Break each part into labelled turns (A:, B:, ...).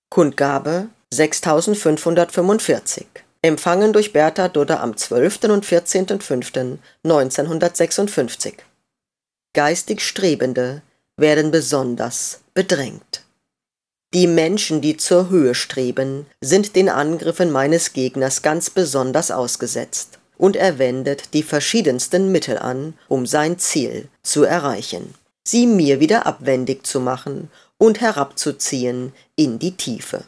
A: Kundgabe 6545. Empfangen durch Bertha Dudder am 12. und 14.05.1956. Geistig Strebende werden besonders bedrängt. Die Menschen, die zur Höhe streben, sind den Angriffen meines Gegners ganz besonders ausgesetzt, und er wendet die verschiedensten Mittel an, um sein Ziel zu erreichen, sie mir wieder abwendig zu machen und herabzuziehen in die Tiefe.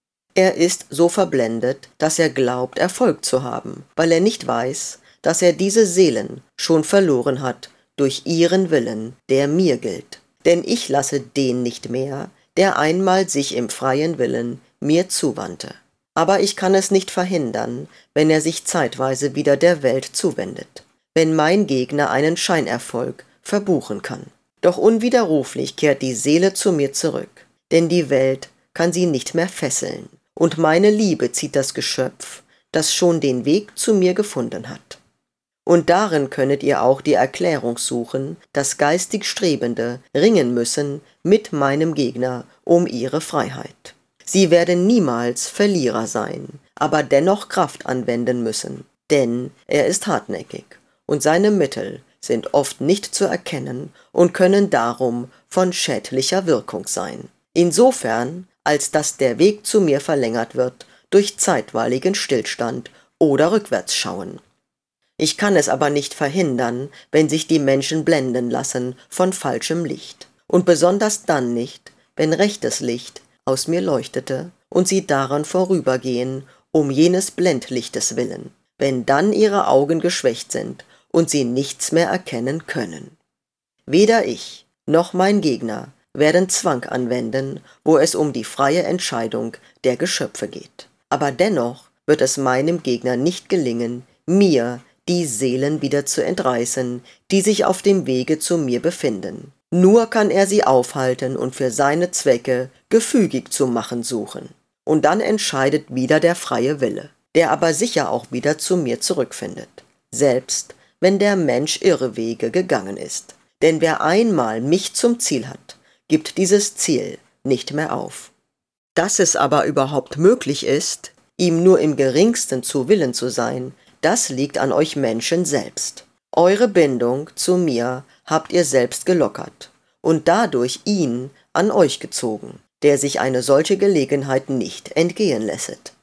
A: Er ist so verblendet, dass er glaubt, Erfolg zu haben, weil er nicht weiß, dass er diese Seelen schon verloren hat durch ihren Willen, der mir gilt. Denn ich lasse den nicht mehr, der einmal sich im freien Willen mir zuwandte. Aber ich kann es nicht verhindern, wenn er sich zeitweise wieder der Welt zuwendet, wenn mein Gegner einen Scheinerfolg verbuchen kann. Doch unwiderruflich kehrt die Seele zu mir zurück, denn die Welt kann sie nicht mehr fesseln, und meine Liebe zieht das Geschöpf, das schon den Weg zu mir gefunden hat. Und darin könnet ihr auch die Erklärung suchen, dass geistig Strebende ringen müssen mit meinem Gegner um ihre Freiheit. Sie werden niemals Verlierer sein, aber dennoch Kraft anwenden müssen, denn er ist hartnäckig und seine Mittel sind oft nicht zu erkennen und können darum von schädlicher Wirkung sein. Insofern, als dass der Weg zu mir verlängert wird durch zeitweiligen Stillstand oder Rückwärtsschauen. Ich kann es aber nicht verhindern, wenn sich die Menschen blenden lassen von falschem Licht. Und besonders dann nicht, wenn rechtes Licht aus mir leuchtete und sie daran vorübergehen, um jenes Blendlichtes willen, wenn dann ihre Augen geschwächt sind und sie nichts mehr erkennen können. Weder ich noch mein Gegner werden Zwang anwenden, wo es um die freie Entscheidung der Geschöpfe geht. Aber dennoch wird es meinem Gegner nicht gelingen, mir die Seelen wieder zu entreißen, die sich auf dem Wege zu mir befinden. Nur kann er sie aufhalten und für seine Zwecke gefügig zu machen suchen. Und dann entscheidet wieder der freie Wille, der aber sicher auch wieder zu mir zurückfindet, selbst wenn der Mensch Irrwege gegangen ist. Denn wer einmal mich zum Ziel hat, gibt dieses Ziel nicht mehr auf. Dass es aber überhaupt möglich ist, ihm nur im geringsten zu Willen zu sein, das liegt an euch Menschen selbst. Eure Bindung zu mir habt ihr selbst gelockert und dadurch ihn an euch gezogen, der sich eine solche Gelegenheit nicht entgehen lässet.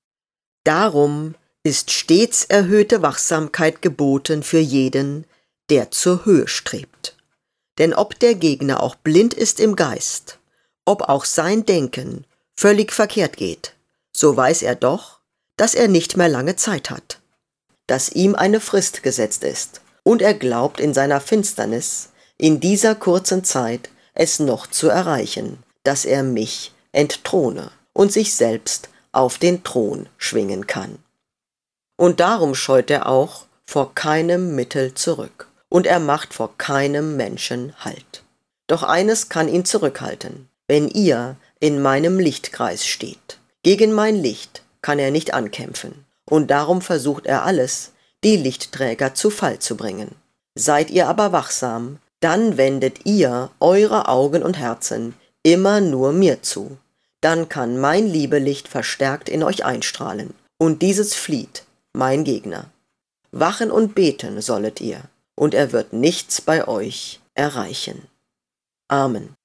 A: Darum ist stets erhöhte Wachsamkeit geboten für jeden, der zur Höhe strebt. Denn ob der Gegner auch blind ist im Geist, ob auch sein Denken völlig verkehrt geht, so weiß er doch, dass er nicht mehr lange Zeit hat, dass ihm eine Frist gesetzt ist, und er glaubt in seiner Finsternis, in dieser kurzen Zeit es noch zu erreichen, dass er mich entthrone und sich selbst auf den Thron schwingen kann. Und darum scheut er auch vor keinem Mittel zurück, und er macht vor keinem Menschen Halt. Doch eines kann ihn zurückhalten, wenn ihr in meinem Lichtkreis steht. Gegen mein Licht kann er nicht ankämpfen, und darum versucht er alles, die Lichtträger zu Fall zu bringen. Seid ihr aber wachsam, dann wendet ihr eure Augen und Herzen immer nur mir zu. Dann kann mein Liebelicht verstärkt in euch einstrahlen, und dieses flieht, mein Gegner. Wachen und beten sollet ihr, und er wird nichts bei euch erreichen. Amen.